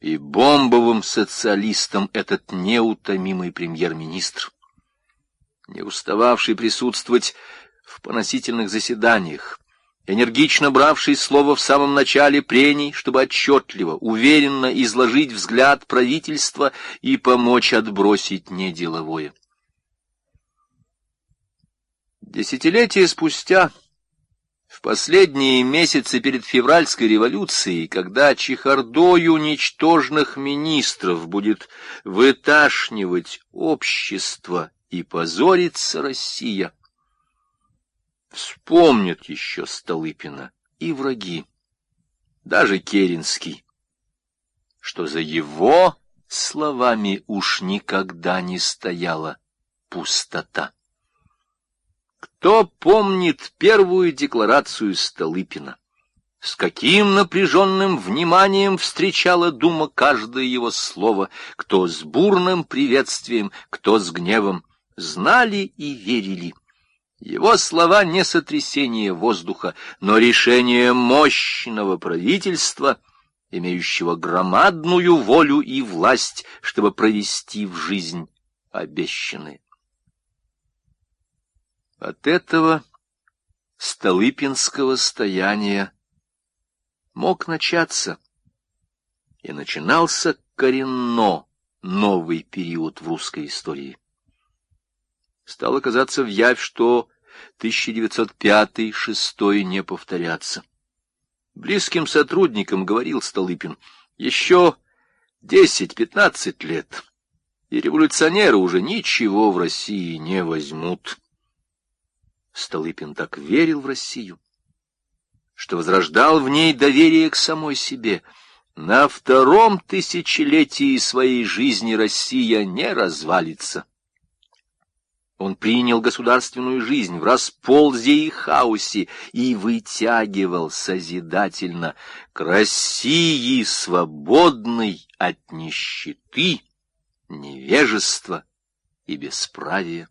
и бомбовым социалистом этот неутомимый премьер-министр, не устававший присутствовать в поносительных заседаниях, энергично бравший слово в самом начале прений, чтобы отчетливо, уверенно изложить взгляд правительства и помочь отбросить неделовое. Десятилетия спустя, в последние месяцы перед февральской революцией, когда чехардою ничтожных министров будет выташнивать общество и позорится Россия, вспомнят еще Столыпина и враги, даже Керенский, что за его словами уж никогда не стояла пустота. Кто помнит первую декларацию Столыпина? С каким напряженным вниманием встречала Дума каждое его слово, кто с бурным приветствием, кто с гневом, знали и верили. Его слова не сотрясение воздуха, но решение мощного правительства, имеющего громадную волю и власть, чтобы провести в жизнь обещанное. От этого столыпинского стояния мог начаться, и начинался коренно новый период в русской истории. Стало казаться вявь, что 1905-6 не повторятся. Близким сотрудникам говорил Столыпин: еще 10-15 лет, и революционеры уже ничего в России не возьмут. Столыпин так верил в Россию, что возрождал в ней доверие к самой себе. На втором тысячелетии своей жизни Россия не развалится. Он принял государственную жизнь в расползе и хаосе и вытягивал созидательно к России, свободной от нищеты, невежества и бесправия.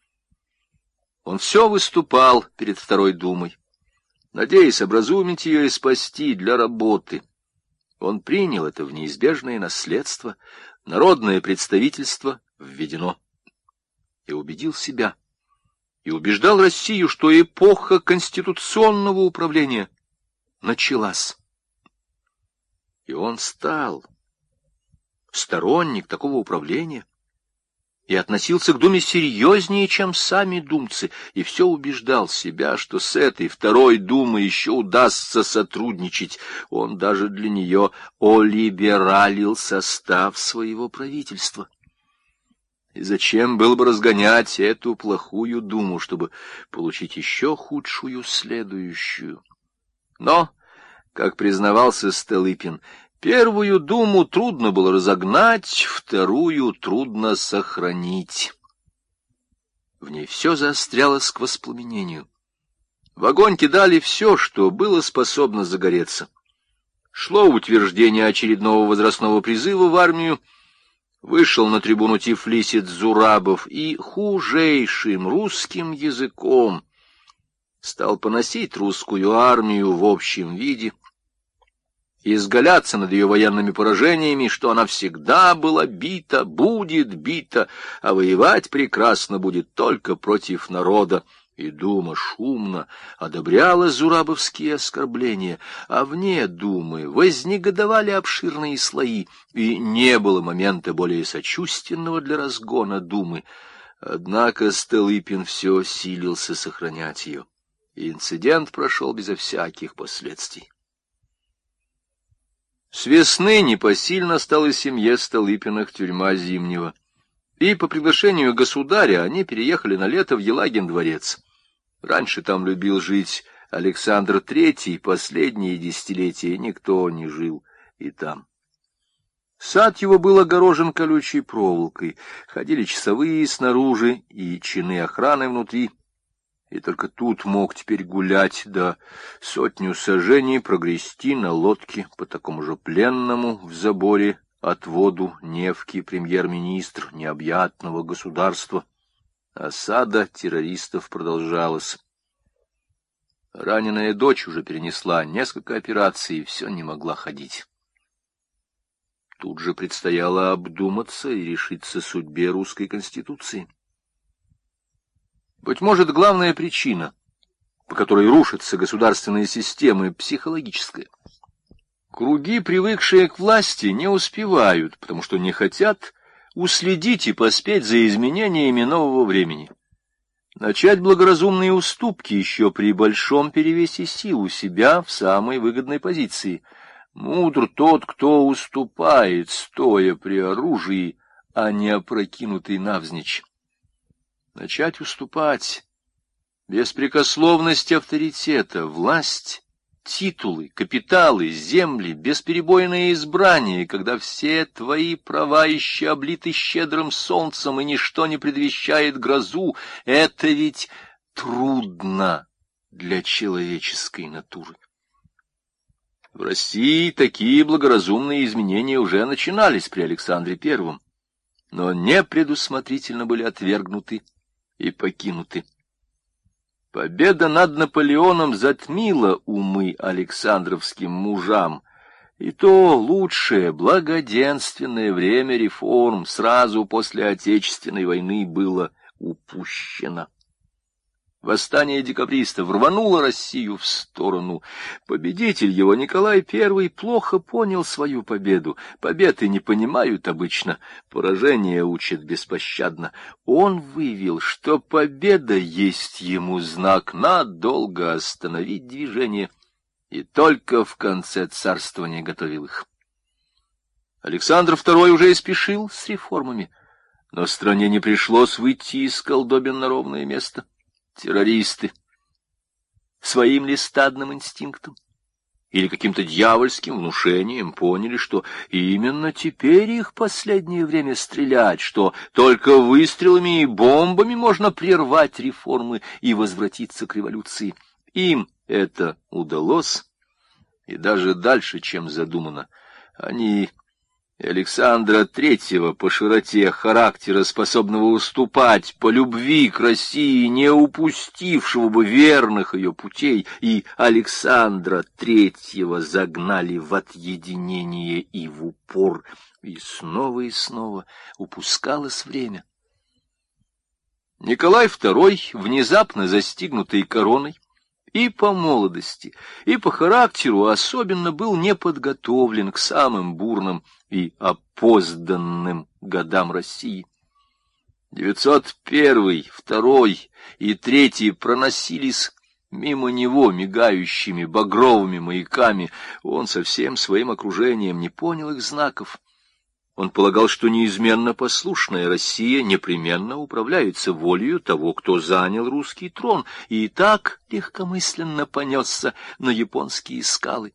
Он все выступал перед Второй Думой, надеясь образумить ее и спасти для работы. Он принял это в неизбежное наследство, народное представительство введено. И убедил себя, и убеждал Россию, что эпоха конституционного управления началась. И он стал сторонник такого управления, и относился к Думе серьезнее, чем сами думцы, и все убеждал себя, что с этой Второй Думой еще удастся сотрудничать. Он даже для нее олибералил состав своего правительства. И зачем было бы разгонять эту плохую Думу, чтобы получить еще худшую следующую? Но, как признавался Столыпин, первую Думу трудно было разогнать, вторую трудно сохранить. В ней все заострялось к воспламенению. В огонь кидали все, что было способно загореться. Шло утверждение очередного возрастного призыва в армию, вышел на трибуну тифлисец Зурабов и хужейшим русским языком стал поносить русскую армию в общем виде, изгаляться над ее военными поражениями, что она всегда была бита, будет бита, а воевать прекрасно будет только против народа. И Дума шумно одобряла зурабовские оскорбления, а вне Думы вознегодовали обширные слои, и не было момента более сочувственного для разгона Думы. Однако Столыпин все силился сохранять ее, и инцидент прошел безо всяких последствий. С весны непосильно стала семье Столыпиных тюрьма Зимнего, и по приглашению государя они переехали на лето в Елагин дворец. Раньше там любил жить Александр III, последние десятилетия никто не жил и там. Сад его был огорожен колючей проволокой, ходили часовые снаружи и чины охраны внутри. И только тут мог теперь гулять, да сотню саженей прогрести на лодке по такому же пленному в заборе отводу Невки премьер-министр необъятного государства. Осада террористов продолжалась. Раненая дочь уже перенесла несколько операций и все не могла ходить. Тут же предстояло обдуматься и решиться судьбе русской конституции. Быть может, главная причина, по которой рушатся государственные системы, психологическая. Круги, привыкшие к власти, не успевают, потому что не хотят уследить и поспеть за изменениями нового времени. Начать благоразумные уступки еще при большом перевесе сил у себя в самой выгодной позиции. Мудр тот, кто уступает, стоя при оружии, а не опрокинутый навзничь. Начать уступать. Беспрекословность авторитета, власть, титулы, капиталы, земли, бесперебойное избрание, когда все твои права еще облиты щедрым солнцем и ничто не предвещает грозу, это ведь трудно для человеческой натуры. В России такие благоразумные изменения уже начинались при Александре I, но непредусмотрительно были отвергнуты и покинуты. Победа над Наполеоном затмила умы александровским мужам, и то лучшее, благоденственное время реформ сразу после Отечественной войны было упущено. Восстание декабристов рвануло Россию в сторону. Победитель его, Николай I, плохо понял свою победу. Победы не понимают обычно, поражение учат беспощадно. Он выявил, что победа есть ему знак надолго остановить движение, и только в конце царствования готовил их. Александр II уже и спешил с реформами, но стране не пришлось выйти из колдобин на ровное место. Террористы своим ли стадным инстинктом или каким-то дьявольским внушением поняли, что именно теперь их последнее время стрелять, что только выстрелами и бомбами можно прервать реформы и возвратиться к революции. Им это удалось, и даже дальше, чем задумано. Они Александра III по широте характера, способного уступать по любви к России, не упустившего бы верных ее путей, и Александра III загнали в отъединение и в упор, и снова упускалось время. Николай II, внезапно застигнутый короной, и по молодости, и по характеру особенно был неподготовлен к самым бурным и опозданным годам России. 901, 2 и 3 проносились мимо него мигающими багровыми маяками. Он со всем своим окружением не понял их знаков. Он полагал, что неизменно послушная Россия непременно управляется волею того, кто занял русский трон, и так легкомысленно понесся на японские скалы.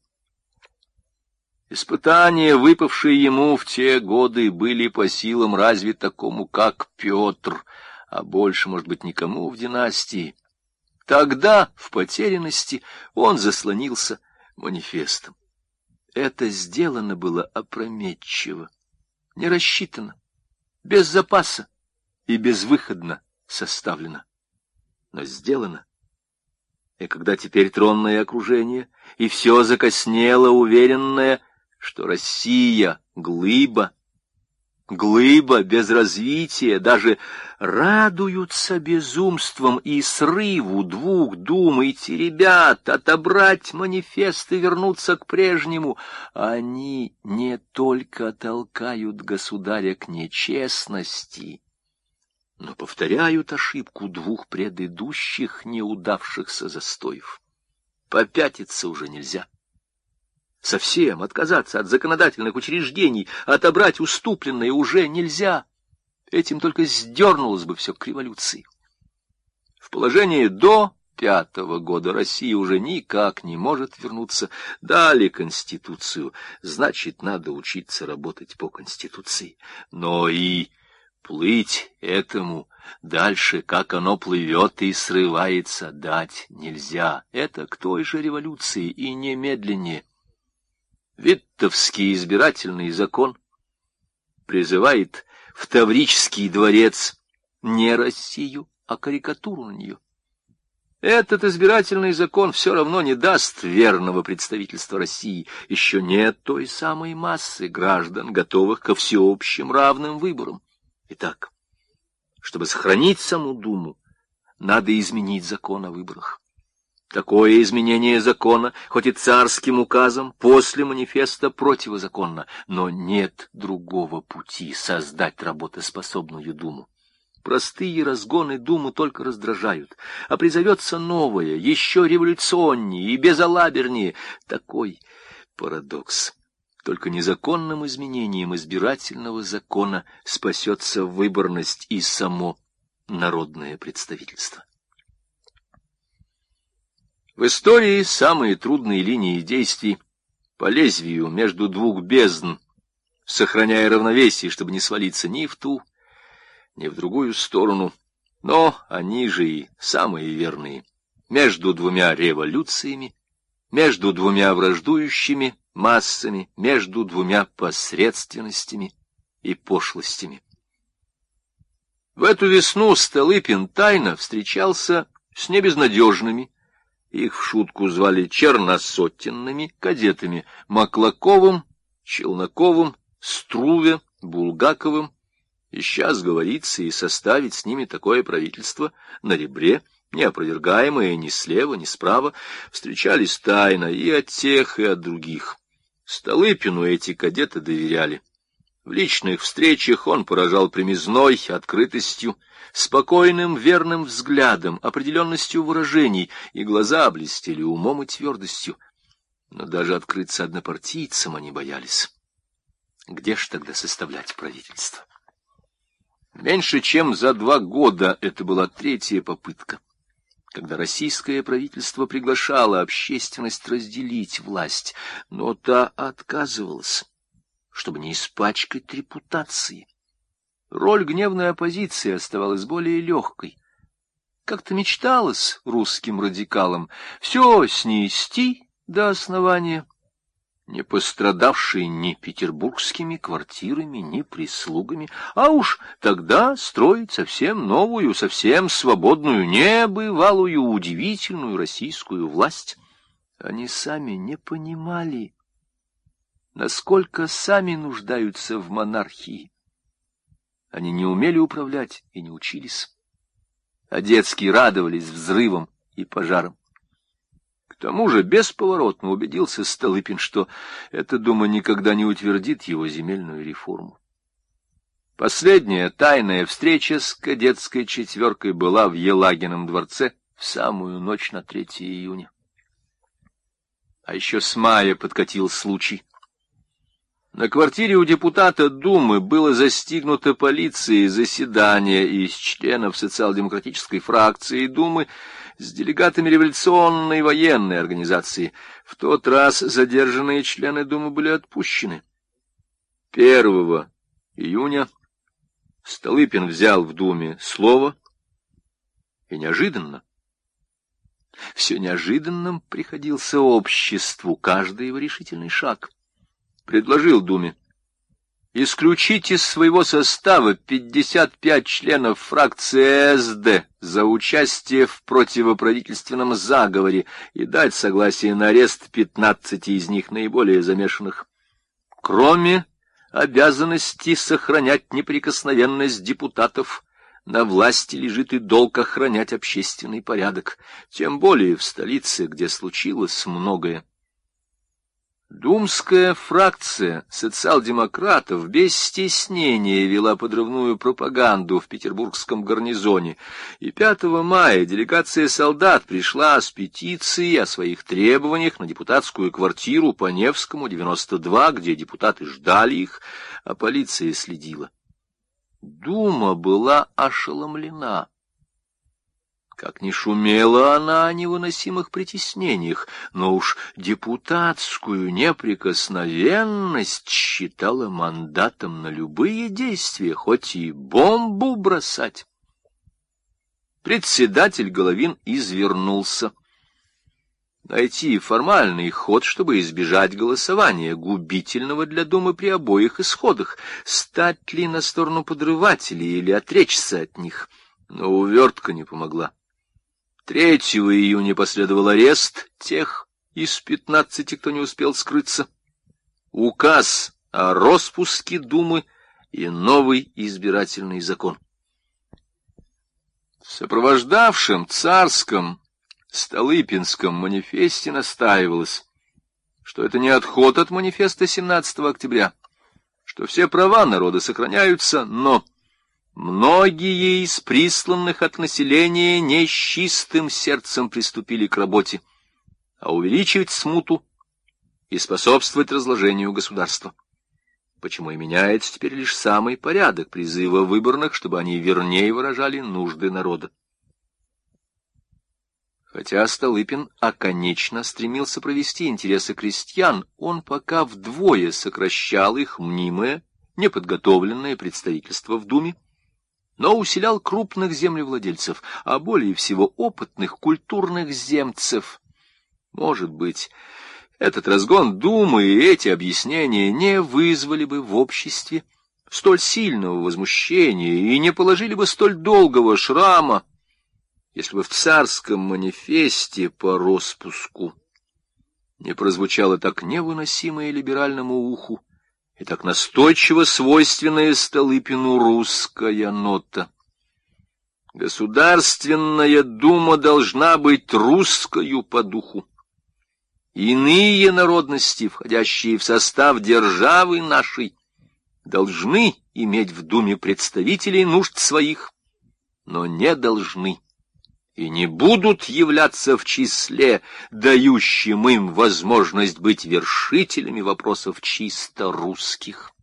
Испытания, выпавшие ему в те годы, были по силам разве такому, как Петр, а больше, может быть, никому в династии. Тогда, в потерянности, он заслонился манифестом. Это сделано было опрометчиво, не рассчитано, без запаса и безвыходно составлено, но сделано. И когда теперь тронное окружение, и все закоснело, уверенное, что Россия — глыба без развития, даже радуются безумством и срыву двух дум, эти ребят, отобрать манифест и вернуться к прежнему. Они не только толкают государя к нечестности, но повторяют ошибку двух предыдущих неудавшихся застоев. Попятиться уже нельзя. Совсем отказаться от законодательных учреждений, отобрать уступленное уже нельзя. Этим только сдернулось бы все к революции. В положении до 5-го года Россия уже никак не может вернуться. Дали Конституцию, значит, надо учиться работать по Конституции. Но и плыть этому дальше, как оно плывет и срывается, дать нельзя. Это к той же революции и немедленнее. Виттовский избирательный закон призывает в Таврический дворец не Россию, а карикатуру на нее. Этот избирательный закон все равно не даст верного представительства России. Еще нет той самой массы граждан, готовых ко всеобщим равным выборам. Итак, чтобы сохранить саму Думу, надо изменить закон о выборах. Такое изменение закона, хоть и царским указом, после манифеста противозаконно, но нет другого пути создать работоспособную Думу. Простые разгоны Думу только раздражают, а призовется новое, еще революционнее и безалабернее. Такой парадокс. Только незаконным изменением избирательного закона спасется выборность и само народное представительство. В истории самые трудные линии действий по лезвию между двух бездн, сохраняя равновесие, чтобы не свалиться ни в ту, ни в другую сторону, но они же и самые верные, между двумя революциями, между двумя враждующими массами, между двумя посредственностями и пошлостями. В эту весну Столыпин тайно встречался с небезнадежными, их в шутку звали черносотенными кадетами Маклаковым, Челноковым, Струве, Булгаковым, ища сговориться и составить с ними такое правительство на ребре, неопровергаемое ни слева, ни справа, встречались тайно и от тех, и от других. Столыпину эти кадеты доверяли. В личных встречах он поражал прямизной, открытостью, спокойным, верным взглядом, определенностью выражений, и глаза блестели умом и твердостью. Но даже открыться однопартийцам они боялись. Где ж тогда составлять правительство? Меньше чем за 2 года это была 3-я попытка, когда российское правительство приглашало общественность разделить власть, но та отказывалась, чтобы не испачкать репутации. Роль гневной оппозиции оставалась более легкой. Как-то мечталось русским радикалам все снести до основания, не пострадавшие ни петербургскими квартирами, ни прислугами, а уж тогда строить совсем новую, совсем свободную, небывалую, удивительную российскую власть. Они сами не понимали, насколько сами нуждаются в монархии. Они не умели управлять и не учились, а детски радовались взрывам и пожарам. К тому же бесповоротно убедился Столыпин, что эта Дума никогда не утвердит его земельную реформу. Последняя тайная встреча с кадетской четверкой была в Елагином дворце в самую ночь на 3 июня. А еще с мая подкатил случай. На квартире у депутата Думы было застигнуто полицией заседание из членов социал-демократической фракции Думы с делегатами революционной военной организации. В тот раз задержанные члены Думы были отпущены. 1 июня Столыпин взял в Думе слово, и неожиданно, все неожиданным приходился обществу каждый его решительный шаг. Предложил Думе исключить из своего состава 55 членов фракции СД за участие в противоправительственном заговоре и дать согласие на арест 15 из них, наиболее замешанных. Кроме обязанности сохранять неприкосновенность депутатов, на власти лежит и долг охранять общественный порядок, тем более в столице, где случилось многое. Думская фракция социал-демократов без стеснения вела подрывную пропаганду в петербургском гарнизоне, и 5 мая делегация солдат пришла с петицией о своих требованиях на депутатскую квартиру по Невскому, 92, где депутаты ждали их, а полиция следила. Дума была ошеломлена. Как ни шумела она о невыносимых притеснениях, но уж депутатскую неприкосновенность считала мандатом на любые действия, хоть и бомбу бросать. Председатель Головин извернулся. Найти формальный ход, чтобы избежать голосования, губительного для Думы при обоих исходах, стать ли на сторону подрывателей или отречься от них, но увертка не помогла. 3 июня последовал арест тех из 15, кто не успел скрыться, указ о роспуске Думы и новый избирательный закон. В сопровождавшем царском Столыпинском манифесте настаивалось, что это не отход от манифеста 17 октября, что все права народа сохраняются, но многие из присланных от населения не с чистым сердцем приступили к работе, а увеличивать смуту и способствовать разложению государства. Почему и меняется теперь лишь самый порядок призыва выборных, чтобы они вернее выражали нужды народа. Хотя Столыпин оконечно стремился провести интересы крестьян, он пока вдвое сокращал их мнимое, неподготовленное представительство в Думе, но усилял крупных землевладельцев, а более всего опытных культурных земцев. Может быть, этот разгон Думы и эти объяснения не вызвали бы в обществе столь сильного возмущения и не положили бы столь долгого шрама, если бы в царском манифесте по роспуску не прозвучало так невыносимое либеральному уху и так настойчиво свойственная Столыпину русская нота. Государственная дума должна быть русскою по духу. Иные народности, входящие в состав державы нашей, должны иметь в думе представителей нужд своих, но не должны и не будут являться в числе, дающим им возможность быть вершителями вопросов чисто русских.